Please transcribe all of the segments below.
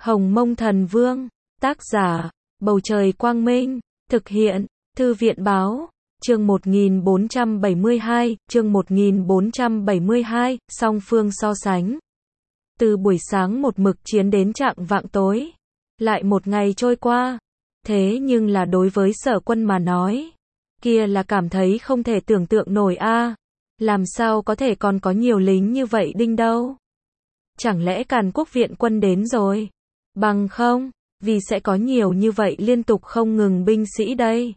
Hồng Mông Thần Vương, tác giả, Bầu Trời Quang Minh, thực hiện, Thư viện Báo, chương 1472, song phương so sánh. Từ buổi sáng một mực chiến đến chạng vạng tối, lại một ngày trôi qua, thế nhưng là đối với Sở Quân mà nói, kia là cảm thấy không thể tưởng tượng nổi a, làm sao có thể còn có nhiều lính như vậy đinh đâu? Chẳng lẽ Càn Quốc viện quân đến rồi? Bằng không, vì sẽ có nhiều như vậy liên tục không ngừng binh sĩ đây.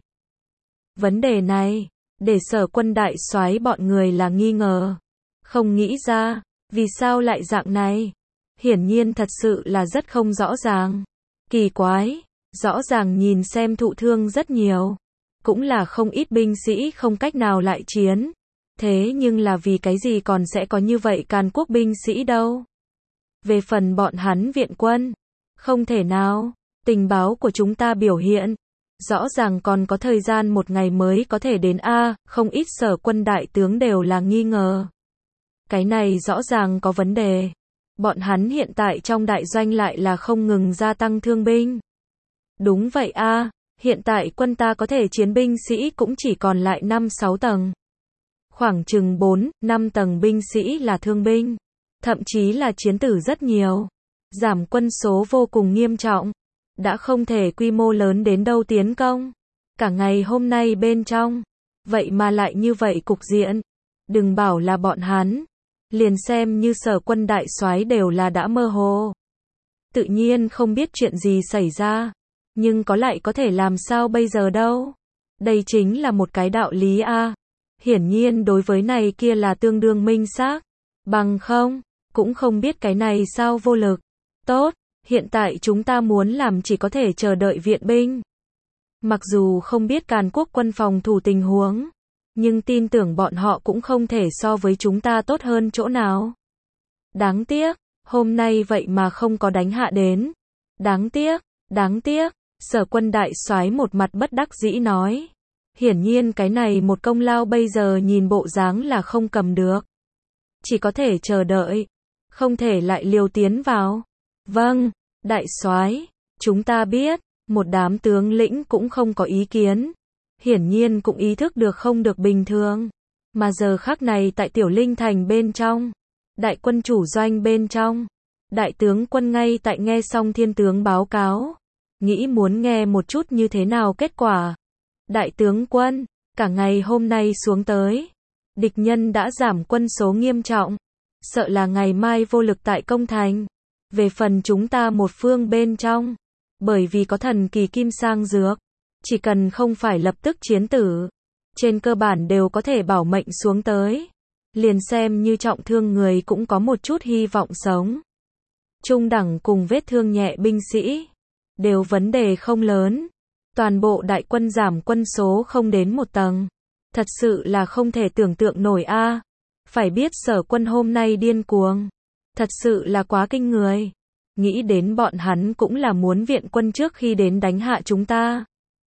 Vấn đề này, để Sở Quân đại soái bọn người là nghi ngờ. Không nghĩ ra, vì sao lại dạng này? Hiển nhiên thật sự là rất không rõ ràng. Kỳ quái, rõ ràng nhìn xem thụ thương rất nhiều. Cũng là không ít binh sĩ không cách nào lại chiến. Thế nhưng là vì cái gì còn sẽ có như vậy Càn Quốc binh sĩ đâu? Về phần bọn hắn viện quân, không thể nào, tình báo của chúng ta biểu hiện, rõ ràng còn có thời gian một ngày mới có thể đến a, không ít Sở Quân đại tướng đều là nghi ngờ. Cái này rõ ràng có vấn đề. Bọn hắn hiện tại trong đại doanh lại là không ngừng gia tăng thương binh. Đúng vậy a, hiện tại quân ta có thể chiến binh sĩ cũng chỉ còn lại 5-6 tầng. Khoảng chừng 4-5 tầng binh sĩ là thương binh, thậm chí là chiến tử rất nhiều. Giảm quân số vô cùng nghiêm trọng, đã không thể quy mô lớn đến đâu tiến công. Cả ngày hôm nay bên trong, vậy mà lại như vậy cục diện. Đừng bảo là bọn hắn, liền xem như Sở Quân đại soái đều là đã mơ hồ. Tự nhiên không biết chuyện gì xảy ra, nhưng có lại có thể làm sao bây giờ đâu. Đây chính là một cái đạo lý a. Hiển nhiên đối với này kia là tương đương minh xác. Bằng không, cũng không biết cái này sao vô lực. Tốt, hiện tại chúng ta muốn làm chỉ có thể chờ đợi viện binh. Mặc dù không biết Càn Quốc quân phòng thủ tình huống, nhưng tin tưởng bọn họ cũng không thể so với chúng ta tốt hơn chỗ nào. Đáng tiếc, hôm nay vậy mà không có đánh hạ đến. Đáng tiếc, Sở Quân đại soái một mặt bất đắc dĩ nói. Hiển nhiên cái này một công lao bây giờ nhìn bộ dáng là không cầm được. Chỉ có thể chờ đợi, không thể lại liều tiến vào. Vâng, đại soái, chúng ta biết, một đám tướng lĩnh cũng không có ý kiến. Hiển nhiên cũng ý thức được không được bình thường. Mà giờ khắc này tại Tiểu Linh Thành bên trong, đại quân chủ doanh bên trong, đại tướng quân ngay tại nghe xong thiên tướng báo cáo. Nghĩ muốn nghe một chút như thế nào kết quả. Đại tướng quân, cả ngày hôm nay xuống tới, địch nhân đã giảm quân số nghiêm trọng. Sợ là ngày mai vô lực tại công thành. Về phần chúng ta một phương bên trong, bởi vì có thần kỳ kim sang dược, chỉ cần không phải lập tức chiến tử, trên cơ bản đều có thể bảo mệnh xuống tới. Liền xem như trọng thương người cũng có một chút hy vọng sống. Trung đẳng cùng vết thương nhẹ binh sĩ, đều vấn đề không lớn. Toàn bộ đại quân giảm quân số không đến một tầng. Thật sự là không thể tưởng tượng nổi a. Phải biết Sở Quân hôm nay điên cuồng. Thật sự là quá kinh người. Nghĩ đến bọn hắn cũng là muốn viện quân trước khi đến đánh hạ chúng ta.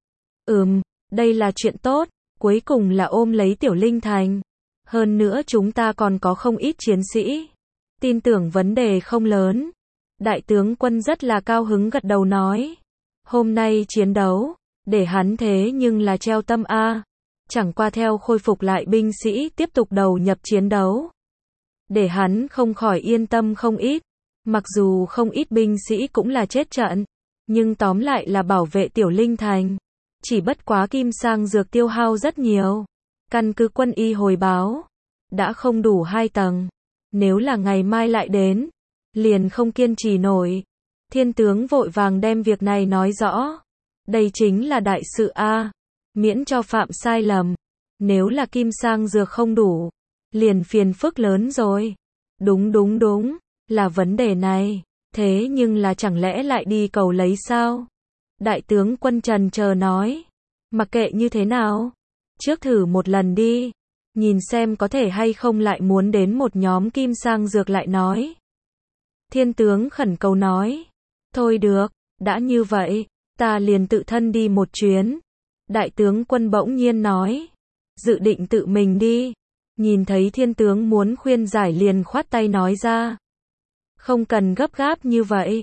Đây là chuyện tốt. Cuối cùng là ôm lấy Tiểu Linh Thành. Hơn nữa chúng ta còn có không ít chiến sĩ. Tin tưởng vấn đề không lớn. Đại tướng quân rất là cao hứng gật đầu nói. Hôm nay chiến đấu, để hắn thế nhưng là treo tâm a. Chẳng qua theo khôi phục lại binh sĩ tiếp tục đầu nhập chiến đấu. Để hắn không khỏi yên tâm không ít. Mặc dù không ít binh sĩ cũng là chết trận, nhưng tóm lại là bảo vệ Tiểu Linh Thành. Chỉ bất quá kim sang dược tiêu hao rất nhiều. Căn cứ quân y hồi báo, đã không đủ 2 tầng. Nếu là ngày mai lại đến, liền không kiên trì nổi. Thiên tướng vội vàng đem việc này nói rõ. Đây chính là đại sự a, miễn cho phạm sai lầm. Nếu là kim sang dược không đủ, liền phiền phức lớn rồi. Đúng, là vấn đề này. Thế nhưng là chẳng lẽ lại đi cầu lấy sao? Đại tướng quân trần chờ nói. Mặc kệ như thế nào, trước thử một lần đi. Nhìn xem có thể hay không lại muốn đến một nhóm kim sang dược lại nói. Thiên tướng khẩn cầu nói. Thôi được, đã như vậy, ta liền tự thân đi một chuyến. Đại tướng quân bỗng nhiên nói. Dự định tự mình đi. Nhìn thấy thiên tướng muốn khuyên giải liền khoát tay nói ra. Không cần gấp gáp như vậy.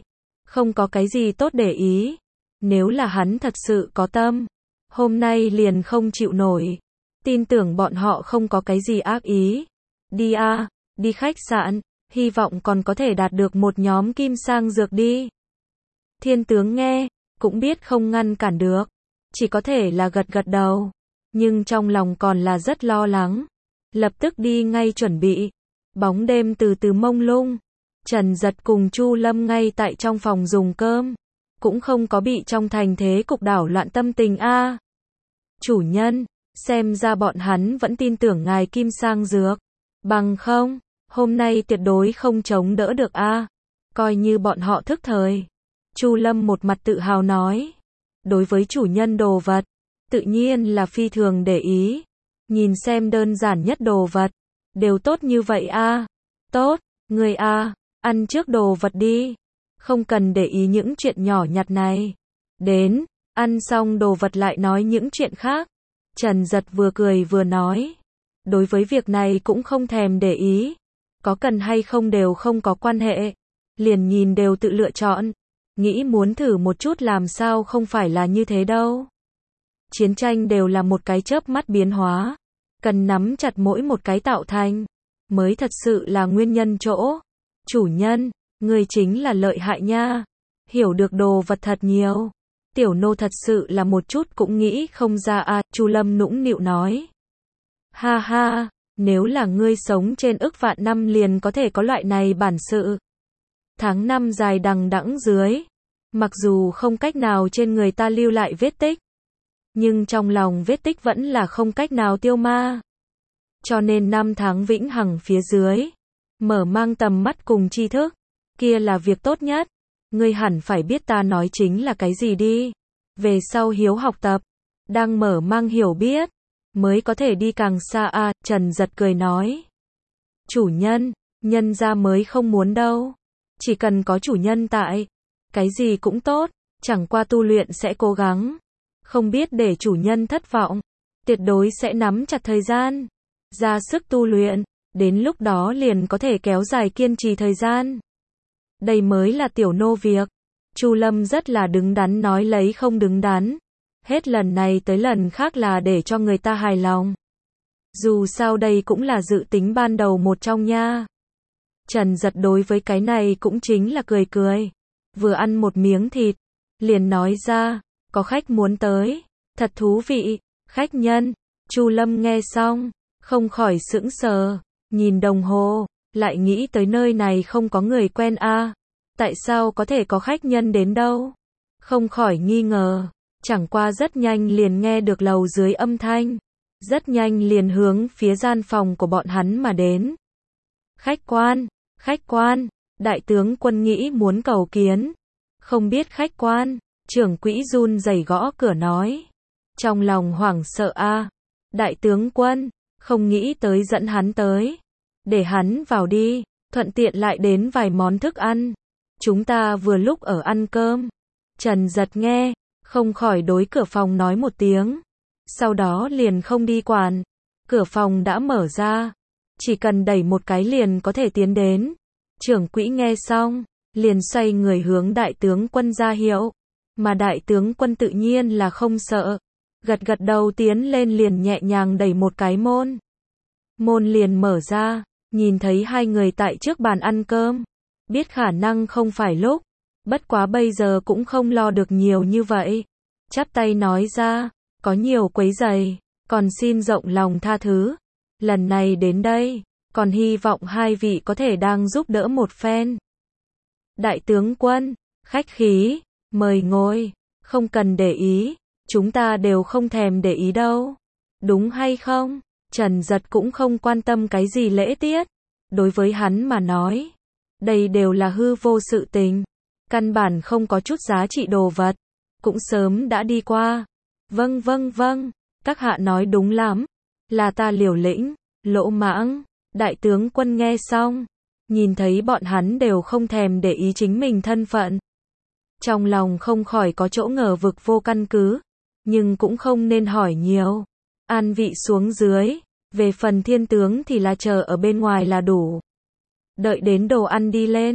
không có cái gì tốt để ý. Nếu là hắn thật sự có tâm, hôm nay liền không chịu nổi. Tin tưởng bọn họ không có cái gì ác ý. Đi a, đi khách sạn, hy vọng còn có thể đạt được một nhóm kim sang dược đi. Thiên tướng nghe, cũng biết không ngăn cản được, chỉ có thể là gật gật đầu, nhưng trong lòng còn là rất lo lắng. Lập tức đi ngay chuẩn bị. Bóng đêm từ từ mông lung, Trần Giật cùng Chu Lâm ngay tại trong phòng dùng cơm, cũng không có bị trong thành thế cục đảo loạn tâm tình a. Chủ nhân, xem ra bọn hắn vẫn tin tưởng ngài kim sang dược, bằng không, hôm nay tuyệt đối không chống đỡ được a. Coi như bọn họ thức thời. Chu Lâm một mặt tự hào nói, đối với chủ nhân đồ vật, tự nhiên là phi thường để ý. Nhìn xem đơn giản nhất đồ vật, đều tốt như vậy a. Tốt, người a, ăn trước đồ vật đi, không cần để ý những chuyện nhỏ nhặt này. Đến, ăn xong đồ vật lại nói những chuyện khác. Trần Giật vừa cười vừa nói, đối với việc này cũng không thèm để ý, có cần hay không đều không có quan hệ, liền nhìn đều tự lựa chọn, nghĩ muốn thử một chút làm sao không phải là như thế đâu. Chiến tranh đều là một cái chớp mắt biến hóa, cần nắm chặt mỗi một cái tạo thành, mới thật sự là nguyên nhân chỗ. Chủ nhân, người chính là lợi hại nha, hiểu được đồ vật thật nhiều. Tiểu nô thật sự là một chút cũng nghĩ không ra a. Chu Lâm nũng nịu nói. Ha ha, nếu là ngươi sống trên ức vạn năm liền có thể có loại này bản sự. Tháng năm dài đằng đẵng dưới, mặc dù không cách nào trên người ta lưu lại vết tích, nhưng trong lòng vết tích vẫn là không cách nào tiêu ma. Cho nên năm tháng vĩnh hằng phía dưới, mở mang tầm mắt cùng tri thức, kia là việc tốt nhất. Ngươi hẳn phải biết ta nói chính là cái gì đi. Về sau hiếu học tập, đang mở mang hiểu biết, mới có thể đi càng xa a. Trần Giật cười nói. Chủ nhân, nhân gia mới không muốn đâu. Chỉ cần có chủ nhân tại, cái gì cũng tốt, chẳng qua tu luyện sẽ cố gắng. Không biết để chủ nhân thất vọng, tuyệt đối sẽ nắm chặt thời gian, ra sức tu luyện, đến lúc đó liền có thể kéo dài kiên trì thời gian. Đây mới là tiểu nô việc. Chu Lâm rất là đứng đắn nói lấy không đứng đắn. Hết lần này tới lần khác là để cho người ta hài lòng. Dù sao đây cũng là dự tính ban đầu một trong nha. Trần Giật đối với cái này cũng chính là cười cười. Vừa ăn một miếng thịt, liền nói ra, có khách muốn tới, thật thú vị, khách nhân. Chu Lâm nghe xong, không khỏi sững sờ, nhìn đồng hồ, lại nghĩ tới nơi này không có người quen a. Tại sao có thể có khách nhân đến đâu? Không khỏi nghi ngờ, chẳng qua rất nhanh liền nghe được lầu dưới âm thanh, rất nhanh liền hướng phía gian phòng của bọn hắn mà đến. Khách quan, đại tướng quân nghĩ muốn cầu kiến. Không biết khách quan, trưởng quỹ run rẩy gõ cửa nói. Trong lòng hoảng sợ a. Đại tướng quân, không nghĩ tới dẫn hắn tới. Để hắn vào đi, thuận tiện lại đến vài món thức ăn. Chúng ta vừa lúc ở ăn cơm. Trần Giật nghe, không khỏi đối cửa phòng nói một tiếng. Sau đó liền không đi quản. Cửa phòng đã mở ra. Chỉ cần đẩy một cái liền có thể tiến đến. Trưởng quỹ nghe xong, liền xoay người hướng đại tướng quân ra hiệu. Mà đại tướng quân tự nhiên là không sợ. Gật gật đầu tiến lên liền nhẹ nhàng đẩy một cái môn. Môn liền mở ra, nhìn thấy hai người tại trước bàn ăn cơm. Biết khả năng không phải lúc, bất quá bây giờ cũng không lo được nhiều như vậy. Chắp tay nói ra, có nhiều quấy rầy, còn xin rộng lòng tha thứ. Lần này đến đây, còn hy vọng hai vị có thể đang giúp đỡ một phen. Đại tướng quân, khách khí, mời ngồi, không cần để ý, chúng ta đều không thèm để ý đâu. Đúng hay không? Trần Giật cũng không quan tâm cái gì lễ tiết. Đối với hắn mà nói, đây đều là hư vô sự tình, căn bản không có chút giá trị đồ vật, cũng sớm đã đi qua. Vâng, các hạ nói đúng lắm, là ta liều lĩnh, lỗ mãng. Đại tướng quân nghe xong, nhìn thấy bọn hắn đều không thèm để ý chính mình thân phận. Trong lòng không khỏi có chỗ ngờ vực vô căn cứ, nhưng cũng không nên hỏi nhiều. An vị xuống dưới, về phần thiên tướng thì là chờ ở bên ngoài là đủ. Đợi đến đồ ăn đi lên,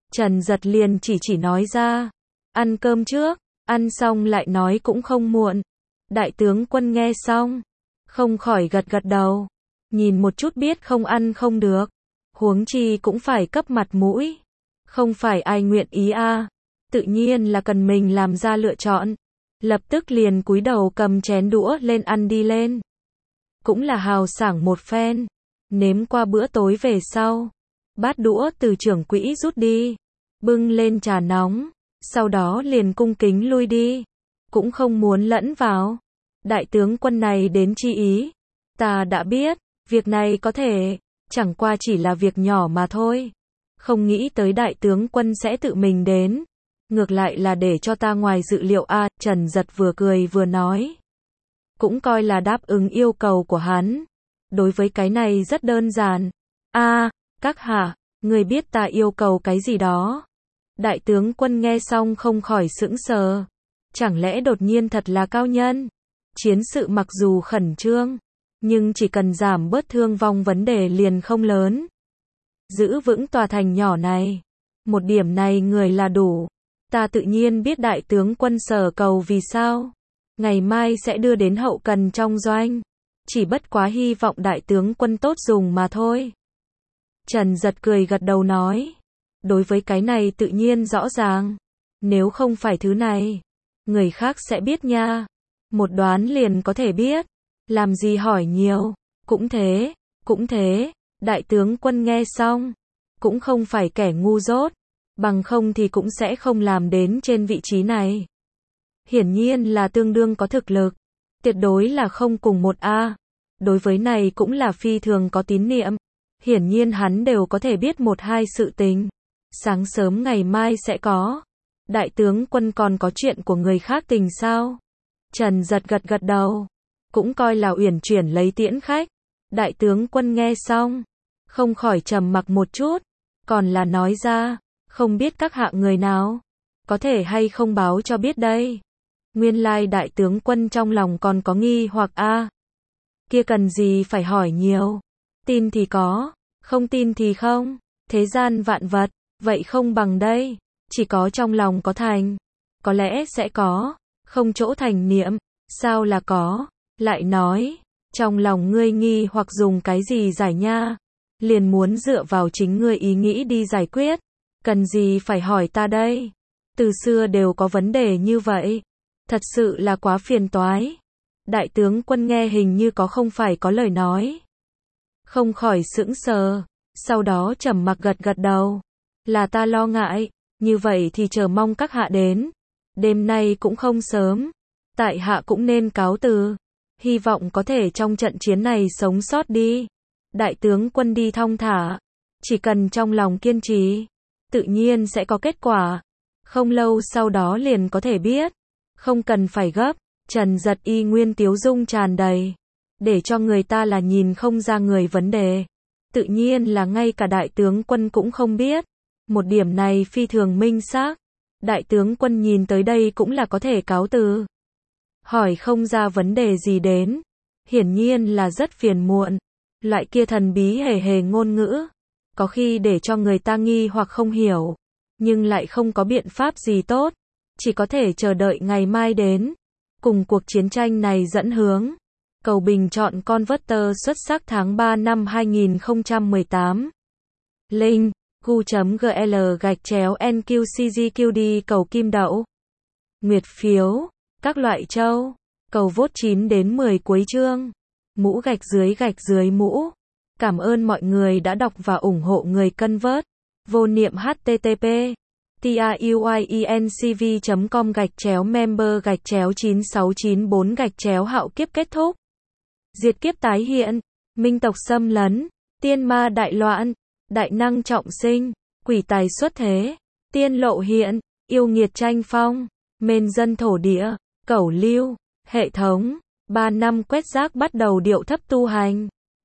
Trần Giật liền chỉ nói ra. Ăn cơm trước, ăn xong lại nói cũng không muộn. Đại tướng quân nghe xong, không khỏi gật gật đầu. Nhìn một chút biết không ăn không được. Huống chi cũng phải cấp mặt mũi. Không phải ai nguyện ý a. Tự nhiên là cần mình làm ra lựa chọn. Lập tức liền cúi đầu cầm chén đũa lên ăn đi lên. Cũng là hào sảng một phen. Nếm qua bữa tối về sau. Bát đũa từ trưởng quỹ rút đi. Bưng lên trà nóng. Sau đó liền cung kính lui đi. Cũng không muốn lẫn vào. Đại tướng quân này đến chi ý. Ta đã biết, việc này có thể, chẳng qua chỉ là việc nhỏ mà thôi. Không nghĩ tới đại tướng quân sẽ tự mình đến. Ngược lại là để cho ta ngoài dự liệu a. Trần Giật vừa cười vừa nói. Cũng coi là đáp ứng yêu cầu của hắn. Đối với cái này rất đơn giản. A, các hạ, người biết ta yêu cầu cái gì đó. Đại tướng quân nghe xong không khỏi sững sờ. Chẳng lẽ đột nhiên thật là cao nhân? Chiến sự mặc dù khẩn trương, nhưng chỉ cần giảm bớt thương vong vấn đề liền không lớn. Giữ vững tòa thành nhỏ này. Một điểm này người là đủ. Ta tự nhiên biết đại tướng quân sở cầu vì sao. Ngày mai sẽ đưa đến hậu cần trong doanh. Chỉ bất quá hy vọng đại tướng quân tốt dùng mà thôi. Trần Giật cười gật đầu nói. Đối với cái này tự nhiên rõ ràng. Nếu không phải thứ này, người khác sẽ biết nha. Một đoán liền có thể biết. Làm gì hỏi nhiều. Cũng thế. Đại tướng quân nghe xong. Cũng không phải kẻ ngu dốt. Bằng không thì cũng sẽ không làm đến trên vị trí này. Hiển nhiên là tương đương có thực lực. Tuyệt đối là không cùng một A. Đối với này cũng là phi thường có tín niệm. Hiển nhiên hắn đều có thể biết một hai sự tình. Sáng sớm ngày mai sẽ có. Đại tướng quân còn có chuyện của người khác tình sao? Trần Giật gật đầu. Cũng coi là uyển chuyển lấy tiễn khách. Đại tướng quân nghe xong. Không khỏi trầm mặc một chút. Còn là nói ra. Không biết các hạ người nào. Có thể hay không báo cho biết đây. Nguyên lai đại tướng quân trong lòng còn có nghi hoặc a. Kia cần gì phải hỏi nhiều. Tin thì có. Không tin thì không. Thế gian vạn vật. Vậy không bằng đây. Chỉ có trong lòng có thành. Có lẽ sẽ có. Không chỗ thành niệm. Sao là có. Lại nói. Trong lòng ngươi nghi hoặc dùng cái gì giải nha. Liền muốn dựa vào chính ngươi ý nghĩ đi giải quyết. Cần gì phải hỏi ta đây. Từ xưa đều có vấn đề như vậy. Thật sự là quá phiền toái. Đại tướng quân nghe hình như có không phải có lời nói. Không khỏi sững sờ. Sau đó trầm mặc gật đầu. Là ta lo ngại. Như vậy thì chờ mong các hạ đến. Đêm nay cũng không sớm. Tại hạ cũng nên cáo từ. Hy vọng có thể trong trận chiến này sống sót đi. Đại tướng quân đi thong thả. Chỉ cần trong lòng kiên trì. Tự nhiên sẽ có kết quả. Không lâu sau đó liền có thể biết. Không cần phải gấp. Trần Giật y nguyên tiếu dung tràn đầy. Để cho người ta là nhìn không ra người vấn đề. Tự nhiên là ngay cả đại tướng quân cũng không biết. Một điểm này phi thường minh xác. Đại tướng quân nhìn tới đây cũng là có thể cáo từ. Hỏi không ra vấn đề gì đến. Hiển nhiên là rất phiền muộn. Loại kia thần bí hề ngôn ngữ. Có khi để cho người ta nghi hoặc không hiểu. Nhưng lại không có biện pháp gì tốt. Chỉ có thể chờ đợi ngày mai đến. Cùng cuộc chiến tranh này dẫn hướng. Cầu bình chọn Converter xuất sắc tháng 3 năm 2018. Link gu.gl/NQCGQD cầu kim đậu. Nguyệt phiếu. Các loại châu. Cầu vote 9 đến 10 cuối chương. Mũ gạch dưới mũ. Cảm ơn mọi người đã đọc và ủng hộ người Convert. Vô niệm http tiuyencv.com/member/9694 hạo kiếp kết thúc. Diệt kiếp tái hiện. Minh tộc xâm lấn. Tiên ma đại loạn. Đại năng trọng sinh. Quỷ tài xuất thế. Tiên lộ hiện. Yêu nghiệt tranh phong. Mên dân thổ địa. Cẩu lưu. Hệ thống. 3 năm quét rác bắt đầu điệu thấp tu hành.